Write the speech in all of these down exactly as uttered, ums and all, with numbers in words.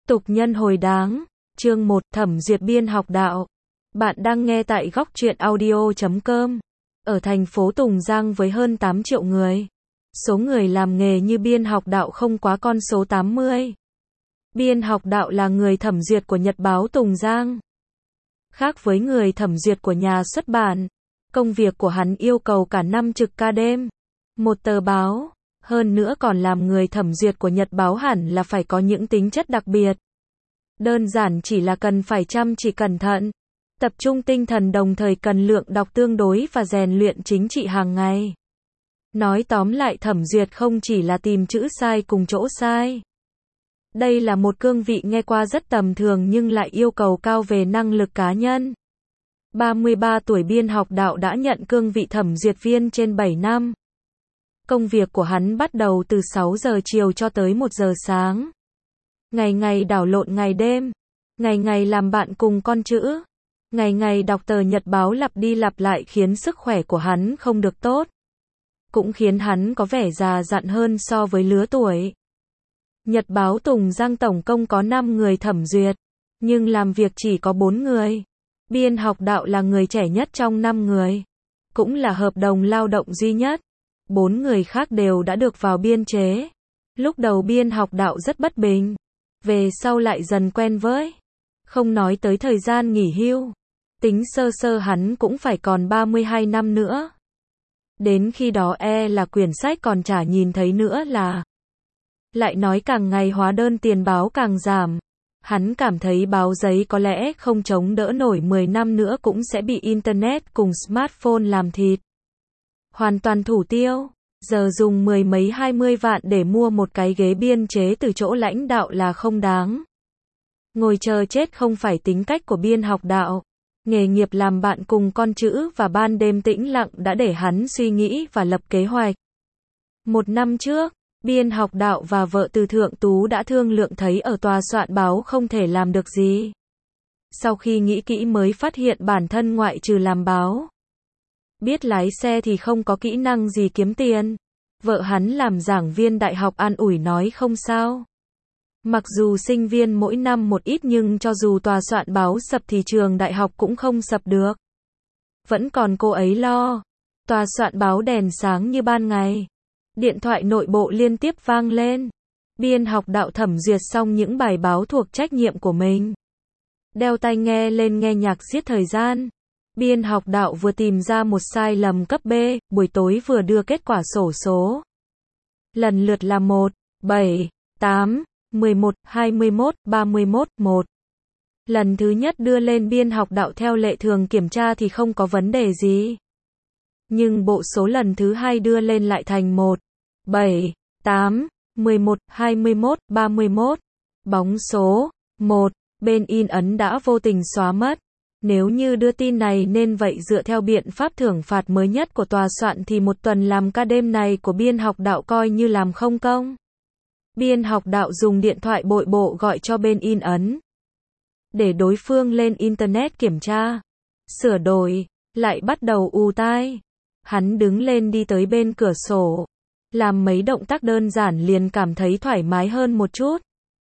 Tục nhân hồi đáng, chương một, thẩm duyệt biên học đạo. Bạn đang nghe tại góc truyện audio chấm com. Ở thành phố Tùng Giang với hơn tám triệu người, số người làm nghề như biên học đạo không quá con số tám mươi. Biên học đạo là người thẩm duyệt của Nhật báo Tùng Giang. Khác với người thẩm duyệt của nhà xuất bản, công việc của hắn yêu cầu cả năm trực ca đêm, một tờ báo. Hơn nữa còn làm người thẩm duyệt của Nhật báo hẳn là phải có những tính chất đặc biệt. Đơn giản chỉ là cần phải chăm chỉ cẩn thận, tập trung tinh thần, đồng thời cần lượng đọc tương đối và rèn luyện chính trị hàng ngày. Nói tóm lại, thẩm duyệt không chỉ là tìm chữ sai cùng chỗ sai. Đây là một cương vị nghe qua rất tầm thường nhưng lại yêu cầu cao về năng lực cá nhân. ba mươi ba tuổi biên học đạo đã nhận cương vị thẩm duyệt viên trên bảy năm. Công việc của hắn bắt đầu từ sáu giờ chiều cho tới một giờ sáng. Ngày ngày đảo lộn ngày đêm, ngày ngày làm bạn cùng con chữ, ngày ngày đọc tờ nhật báo lặp đi lặp lại khiến sức khỏe của hắn không được tốt. Cũng khiến hắn có vẻ già dặn hơn so với lứa tuổi. Nhật báo Tùng Giang tổng cộng có năm người thẩm duyệt, nhưng làm việc chỉ có bốn người. Biên học đạo là người trẻ nhất trong năm người, cũng là hợp đồng lao động duy nhất. Bốn người khác đều đã được vào biên chế. Lúc đầu biên học đạo rất bất bình, về sau lại dần quen với. Không nói tới thời gian nghỉ hưu, tính sơ sơ hắn cũng phải còn ba mươi hai năm nữa. Đến khi đó e là quyển sách còn chả nhìn thấy nữa là. Lại nói càng ngày hóa đơn tiền báo càng giảm. Hắn cảm thấy báo giấy có lẽ không chống đỡ nổi mười năm nữa cũng sẽ bị Internet cùng smartphone làm thịt. Hoàn toàn thủ tiêu. Giờ dùng mười mấy hai mươi vạn để mua một cái ghế biên chế từ chỗ lãnh đạo là không đáng. Ngồi chờ chết không phải tính cách của biên học đạo. Nghề nghiệp làm bạn cùng con chữ và ban đêm tĩnh lặng đã để hắn suy nghĩ và lập kế hoạch. Một năm trước, biên học đạo và vợ Từ Thượng Tú đã thương lượng thấy ở tòa soạn báo không thể làm được gì. Sau khi nghĩ kỹ mới phát hiện bản thân ngoại trừ làm báo, biết lái xe thì không có kỹ năng gì kiếm tiền. Vợ hắn làm giảng viên đại học an ủi nói không sao. Mặc dù sinh viên mỗi năm một ít nhưng cho dù tòa soạn báo sập thì trường đại học cũng không sập được. Vẫn còn cô ấy lo. Tòa soạn báo đèn sáng như ban ngày. Điện thoại nội bộ liên tiếp vang lên. Biên học đạo thẩm duyệt xong những bài báo thuộc trách nhiệm của mình. Đeo tai nghe lên nghe nhạc giết thời gian. Biên học đạo vừa tìm ra một sai lầm cấp B, buổi tối vừa đưa kết quả xổ số. Lần lượt là một, bảy, tám, mười một, hai mươi mốt, ba mươi mốt, một. Lần thứ nhất đưa lên biên học đạo theo lệ thường kiểm tra thì không có vấn đề gì. Nhưng bộ số lần thứ hai đưa lên lại thành một, bảy, tám, mười một, hai mươi mốt, ba mươi mốt. Bóng số một, bên in ấn đã vô tình xóa mất. Nếu như đưa tin này nên vậy dựa theo biện pháp thưởng phạt mới nhất của tòa soạn thì một tuần làm ca đêm này của biên học đạo coi như làm không công. Biên học đạo dùng điện thoại bội bộ gọi cho bên in ấn, để đối phương lên internet kiểm tra, sửa đổi, lại bắt đầu ù tai. Hắn đứng lên đi tới bên cửa sổ, làm mấy động tác đơn giản liền cảm thấy thoải mái hơn một chút.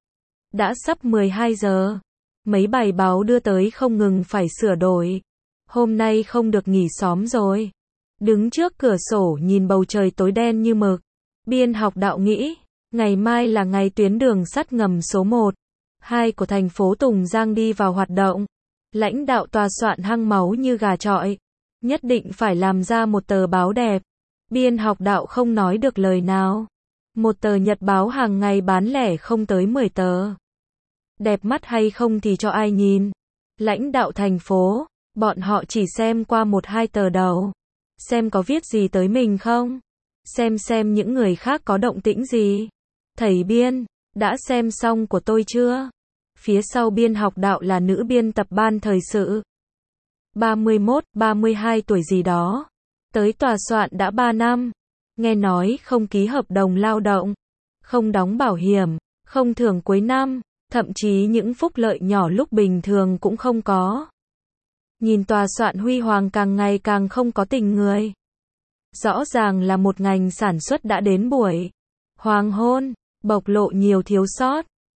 Đã sắp mười hai giờ. Mấy bài báo đưa tới không ngừng phải sửa đổi. Hôm nay không được nghỉ xóm rồi. Đứng trước cửa sổ nhìn bầu trời tối đen như mực. Biên học đạo nghĩ, ngày mai là ngày tuyến đường sắt ngầm số một, hai của thành phố Tùng Giang đi vào hoạt động. Lãnh đạo tòa soạn hăng máu như gà chọi. Nhất định phải làm ra một tờ báo đẹp. Biên học đạo không nói được lời nào. Một tờ nhật báo hàng ngày bán lẻ không tới mười tờ. Đẹp mắt hay không thì cho ai nhìn. Lãnh đạo thành phố, bọn họ chỉ xem qua một hai tờ đầu. Xem có viết gì tới mình không. Xem xem những người khác có động tĩnh gì. Thầy biên, đã xem xong của tôi chưa? Phía sau biên học đạo là nữ biên tập ban thời sự. ba mươi mốt, ba mươi hai tuổi gì đó. Tới tòa soạn đã ba năm. Nghe nói không ký hợp đồng lao động, không đóng bảo hiểm, không thưởng cuối năm. Thậm chí những phúc lợi nhỏ lúc bình thường cũng không có. Nhìn tòa soạn huy hoàng càng ngày càng không có tình người. Rõ ràng là một ngành sản xuất đã đến buổi hoàng hôn, bộc lộ nhiều thiếu sót.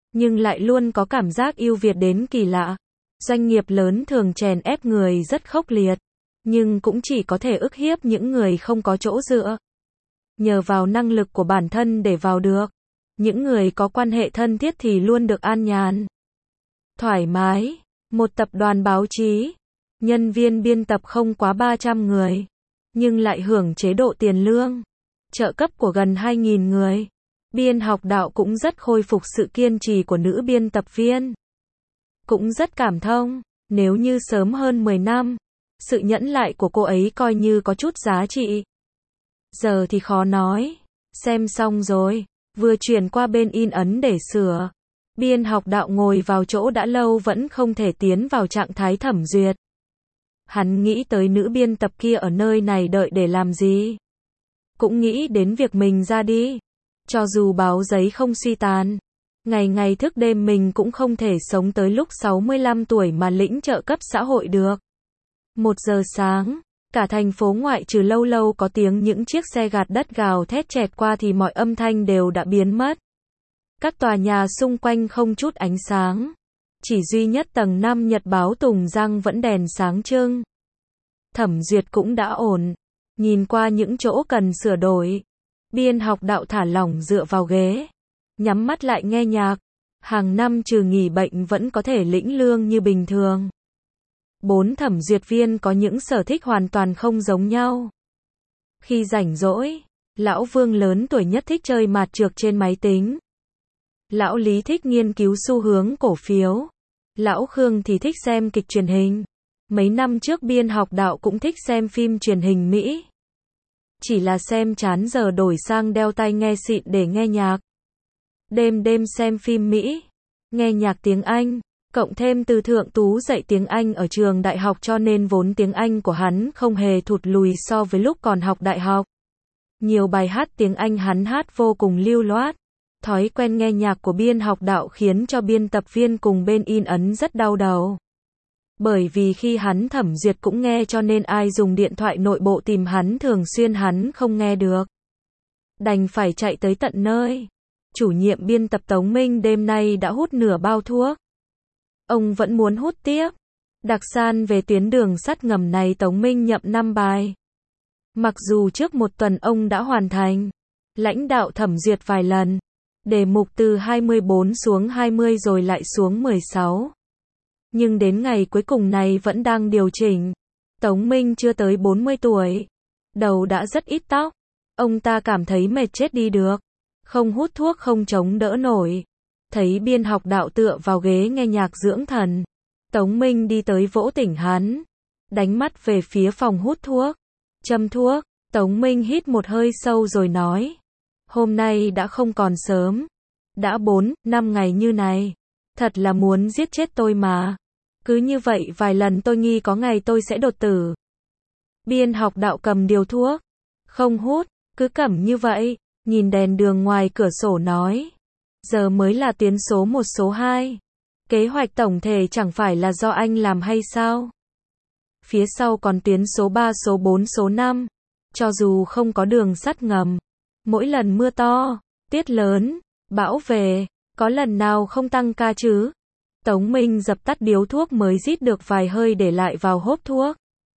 nhưng lại luôn có cảm giác ưu việt đến kỳ lạ. Doanh nghiệp lớn thường chèn ép người rất khốc liệt, nhưng cũng chỉ có thể ức hiếp những người không có chỗ dựa. Nhờ vào năng lực của bản thân để vào được. Những người có quan hệ thân thiết thì luôn được an nhàn, thoải mái. Một tập đoàn báo chí, nhân viên biên tập không quá ba trăm người, nhưng lại hưởng chế độ tiền lương, trợ cấp của gần hai nghìn người. Biên học đạo cũng rất khôi phục sự kiên trì của nữ biên tập viên. Cũng rất cảm thông, nếu như sớm hơn mười năm, sự nhẫn nại của cô ấy coi như có chút giá trị. Giờ thì khó nói. Xem xong rồi, vừa chuyển qua bên in ấn để sửa. Biên học đạo ngồi vào chỗ đã lâu vẫn không thể tiến vào trạng thái thẩm duyệt. Hắn nghĩ tới nữ biên tập kia ở nơi này đợi để làm gì. Cũng nghĩ đến việc mình ra đi. Cho dù báo giấy không suy tàn, ngày ngày thức đêm mình cũng không thể sống tới lúc sáu mươi lăm tuổi mà lĩnh trợ cấp xã hội được. Một giờ sáng, cả thành phố ngoại trừ lâu lâu có tiếng những chiếc xe gạt đất gào thét chẹt qua thì mọi âm thanh đều đã biến mất. Các tòa nhà xung quanh không chút ánh sáng. Chỉ duy nhất tầng năm Nhật báo Tùng Giang vẫn đèn sáng trưng. Thẩm duyệt cũng đã ổn. Nhìn qua những chỗ cần sửa đổi. Biên học đạo thả lỏng dựa vào ghế. Nhắm mắt lại nghe nhạc. Hàng năm trừ nghỉ bệnh vẫn có thể lĩnh lương như bình thường. Bốn thẩm duyệt viên có những sở thích hoàn toàn không giống nhau. Khi rảnh rỗi, lão Vương lớn tuổi nhất thích chơi mạt trược trên máy tính. Lão Lý thích nghiên cứu xu hướng cổ phiếu. Lão Khương thì thích xem kịch truyền hình. Mấy năm trước biên học đạo cũng thích xem phim truyền hình Mỹ. Chỉ là xem chán giờ đổi sang đeo tai nghe xịn để nghe nhạc. Đêm đêm xem phim Mỹ, nghe nhạc tiếng Anh, cộng thêm từ Thượng Tú dạy tiếng Anh ở trường đại học cho nên vốn tiếng Anh của hắn không hề thụt lùi so với lúc còn học đại học. Nhiều bài hát tiếng Anh hắn hát vô cùng lưu loát. Thói quen nghe nhạc của biên học đạo khiến cho biên tập viên cùng bên in ấn rất đau đầu. Bởi vì khi hắn thẩm duyệt cũng nghe cho nên ai dùng điện thoại nội bộ tìm hắn thường xuyên hắn không nghe được. Đành phải chạy tới tận nơi. Chủ nhiệm biên tập Tống Minh đêm nay đã hút nửa bao thuốc. Ông vẫn muốn hút tiếp. Đặc san về tuyến đường sắt ngầm này Tống Minh nhậm năm bài. Mặc dù trước một tuần ông đã hoàn thành. Lãnh đạo thẩm duyệt vài lần. Đề mục từ hai mươi bốn xuống hai mươi rồi lại xuống mười sáu. Nhưng đến ngày cuối cùng này vẫn đang điều chỉnh. Tống Minh chưa tới bốn mươi tuổi. Đầu đã rất ít tóc. Ông ta cảm thấy mệt chết đi được. Không hút thuốc không chống đỡ nổi. Thấy biên học đạo tựa vào ghế nghe nhạc dưỡng thần. Tống Minh đi tới vỗ tỉnh hắn. Đánh mắt về phía phòng hút thuốc. Châm thuốc. Tống Minh hít một hơi sâu rồi nói. Hôm nay đã không còn sớm. Đã bốn, năm ngày như này. Thật là muốn giết chết tôi mà. Cứ như vậy vài lần tôi nghi có ngày tôi sẽ đột tử. Biên học đạo cầm điều thuốc. Không hút, cứ cầm như vậy. Nhìn đèn đường ngoài cửa sổ nói. Giờ mới là tuyến số một số hai. Kế hoạch tổng thể chẳng phải là do anh làm hay sao? Phía sau còn tuyến số ba, số bốn, số năm. Cho dù không có đường sắt ngầm. Mỗi lần mưa to, tiết lớn, bão về, có lần nào không tăng ca chứ? Tống Minh dập tắt điếu thuốc mới rít được vài hơi để lại vào hốp thuốc.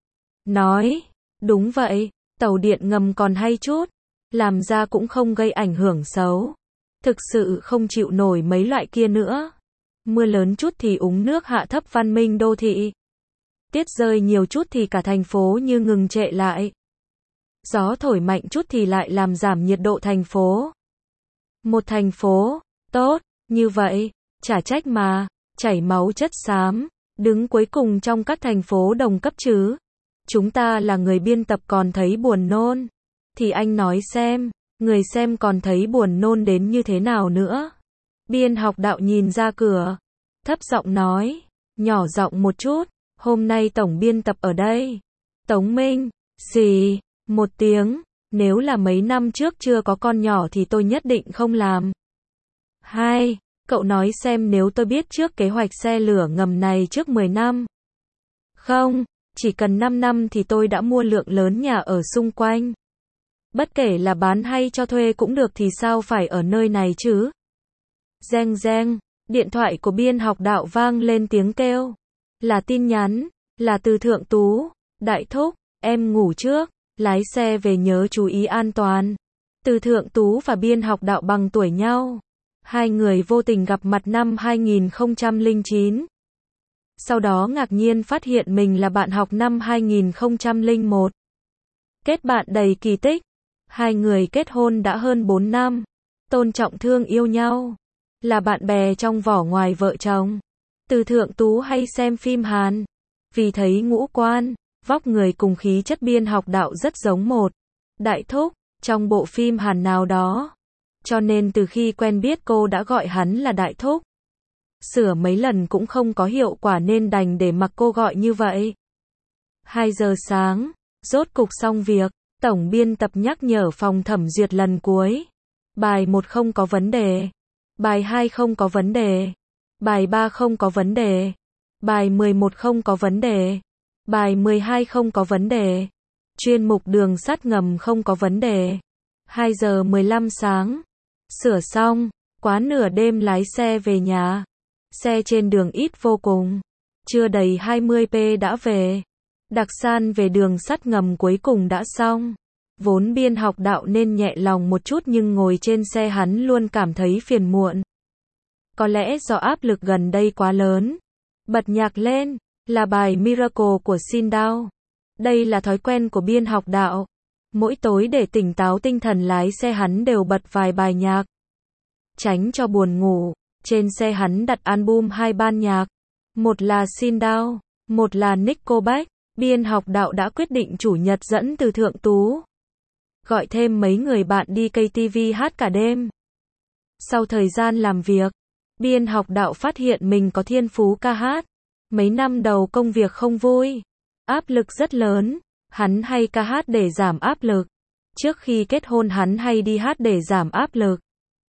Nói, đúng vậy, tàu điện ngầm còn hay chút, làm ra cũng không gây ảnh hưởng xấu. Thực sự không chịu nổi mấy loại kia nữa. Mưa lớn chút thì úng nước hạ thấp văn minh đô thị. Tiết rơi nhiều chút thì cả thành phố như ngừng trệ lại. Gió thổi mạnh chút thì lại làm giảm nhiệt độ thành phố. Một thành phố, tốt, như vậy, chả trách mà, chảy máu chất xám, đứng cuối cùng trong các thành phố đồng cấp chứ. Chúng ta là người biên tập còn thấy buồn nôn. Thì anh nói xem, người xem còn thấy buồn nôn đến như thế nào nữa. Biên học đạo nhìn ra cửa, thấp giọng nói, nhỏ giọng một chút, hôm nay tổng biên tập ở đây. Tống Minh, xì, một tiếng, nếu là mấy năm trước chưa có con nhỏ thì tôi nhất định không làm. Hai, cậu nói xem nếu tôi biết trước kế hoạch xe lửa ngầm này trước mười năm. Không, chỉ cần năm năm thì tôi đã mua lượng lớn nhà ở xung quanh. Bất kể là bán hay cho thuê cũng được thì sao phải ở nơi này chứ? Reng reng, Điện thoại của biên học đạo vang lên tiếng kêu. Là tin nhắn, là từ Thượng Tú. Đại thúc, em ngủ trước, lái xe về nhớ chú ý an toàn. Từ Thượng Tú và biên học đạo bằng tuổi nhau. Hai người vô tình gặp mặt năm hai nghìn không trăm lẻ chín. Sau đó ngạc nhiên phát hiện mình là bạn học năm hai nghìn không trăm lẻ một. Kết bạn đầy kỳ tích. Hai người kết hôn đã hơn bốn năm. Tôn trọng thương yêu nhau. Là bạn bè trong vỏ ngoài vợ chồng. Từ Thượng Tú hay xem phim Hàn. Vì thấy ngũ quan, vóc người cùng khí chất biên học đạo rất giống một đại thúc trong bộ phim Hàn nào đó. Cho nên từ khi quen biết cô đã gọi hắn là đại thúc. Sửa mấy lần cũng không có hiệu quả nên đành để mặc cô gọi như vậy. hai giờ sáng, rốt cục xong việc, tổng biên tập nhắc nhở phòng thẩm duyệt lần cuối. Bài một không có vấn đề. Bài hai không có vấn đề. Bài ba không có vấn đề. Bài mười một không có vấn đề. Bài mười hai không có vấn đề. Chuyên mục đường sắt ngầm không có vấn đề. hai giờ mười lăm sáng. Sửa xong, quá nửa đêm lái xe về nhà. Xe trên đường ít vô cùng. Chưa đầy hai mươi phút đã về. Đặc san về đường sắt ngầm cuối cùng đã xong. Vốn biên học đạo nên nhẹ lòng một chút nhưng ngồi trên xe hắn luôn cảm thấy phiền muộn. Có lẽ do áp lực gần đây quá lớn. Bật nhạc lên, là bài Miracle của Sindao. Đây là thói quen của biên học đạo. Mỗi tối để tỉnh táo tinh thần lái xe hắn đều bật vài bài nhạc. Tránh cho buồn ngủ, trên xe hắn đặt album hai ban nhạc. Một là Sindao, một là Nickelback. Biên học đạo đã quyết định chủ nhật dẫn Từ Thượng Tú. Gọi thêm mấy người bạn đi ca tê vê hát cả đêm. Sau thời gian làm việc, biên học đạo phát hiện mình có thiên phú ca hát. Mấy năm đầu công việc không vui, áp lực rất lớn, hắn hay ca hát để giảm áp lực. Trước khi kết hôn hắn hay đi hát để giảm áp lực.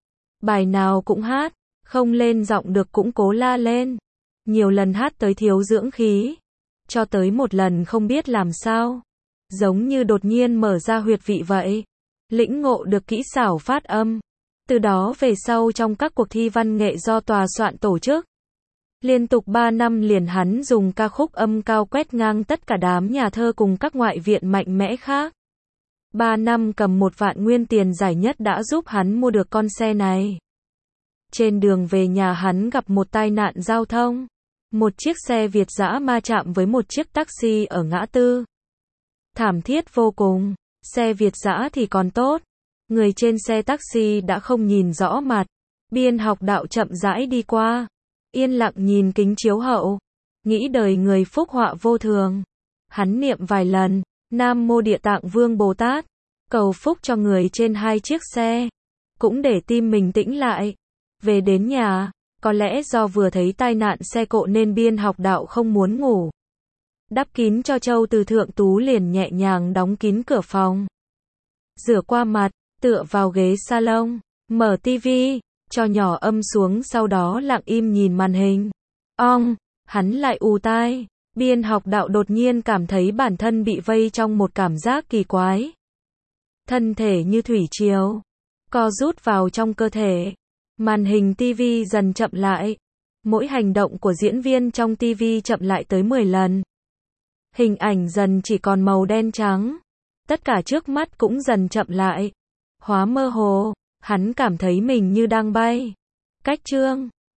Bài nào cũng hát, không lên giọng được cũng cố la lên. Nhiều lần hát tới thiếu dưỡng khí, cho tới một lần không biết làm sao. Giống như đột nhiên mở ra huyệt vị vậy. Lĩnh ngộ được kỹ xảo phát âm. Từ đó về sau trong các cuộc thi văn nghệ do tòa soạn tổ chức, liên tục ba năm liền hắn dùng ca khúc âm cao quét ngang tất cả đám nhà thơ cùng các ngoại viện mạnh mẽ khác. ba năm cầm một vạn nguyên tiền giải nhất đã giúp hắn mua được con xe này. Trên đường về nhà hắn gặp một tai nạn giao thông. Một chiếc xe Việt dã ma chạm với một chiếc taxi ở ngã tư. Thảm thiết vô cùng. Xe Việt dã thì còn tốt. Người trên xe taxi đã không nhìn rõ mặt. Biên học đạo chậm rãi đi qua. Yên lặng nhìn kính chiếu hậu. Nghĩ đời người phúc họa vô thường. Hắn niệm vài lần. Nam Mô Địa Tạng Vương Bồ Tát. Cầu phúc cho người trên hai chiếc xe. Cũng để tim mình tĩnh lại. Về đến nhà. Có lẽ do vừa thấy tai nạn xe cộ nên biên học đạo không muốn ngủ. Đắp kín cho Châu Từ Thượng Tú liền nhẹ nhàng đóng kín cửa phòng. Rửa qua mặt, tựa vào ghế salon, mở tivi, cho nhỏ âm xuống sau đó lặng im nhìn màn hình. Ong, hắn lại ù tai. Biên học đạo đột nhiên cảm thấy bản thân bị vây trong một cảm giác kỳ quái. Thân thể như thủy triều, co rút vào trong cơ thể. Màn hình tivi dần chậm lại. Mỗi hành động của diễn viên trong tivi chậm lại tới mười lần. Hình ảnh dần chỉ còn màu đen trắng. Tất cả trước mắt cũng dần chậm lại. Hóa mơ hồ, hắn cảm thấy mình như đang bay. Cách chương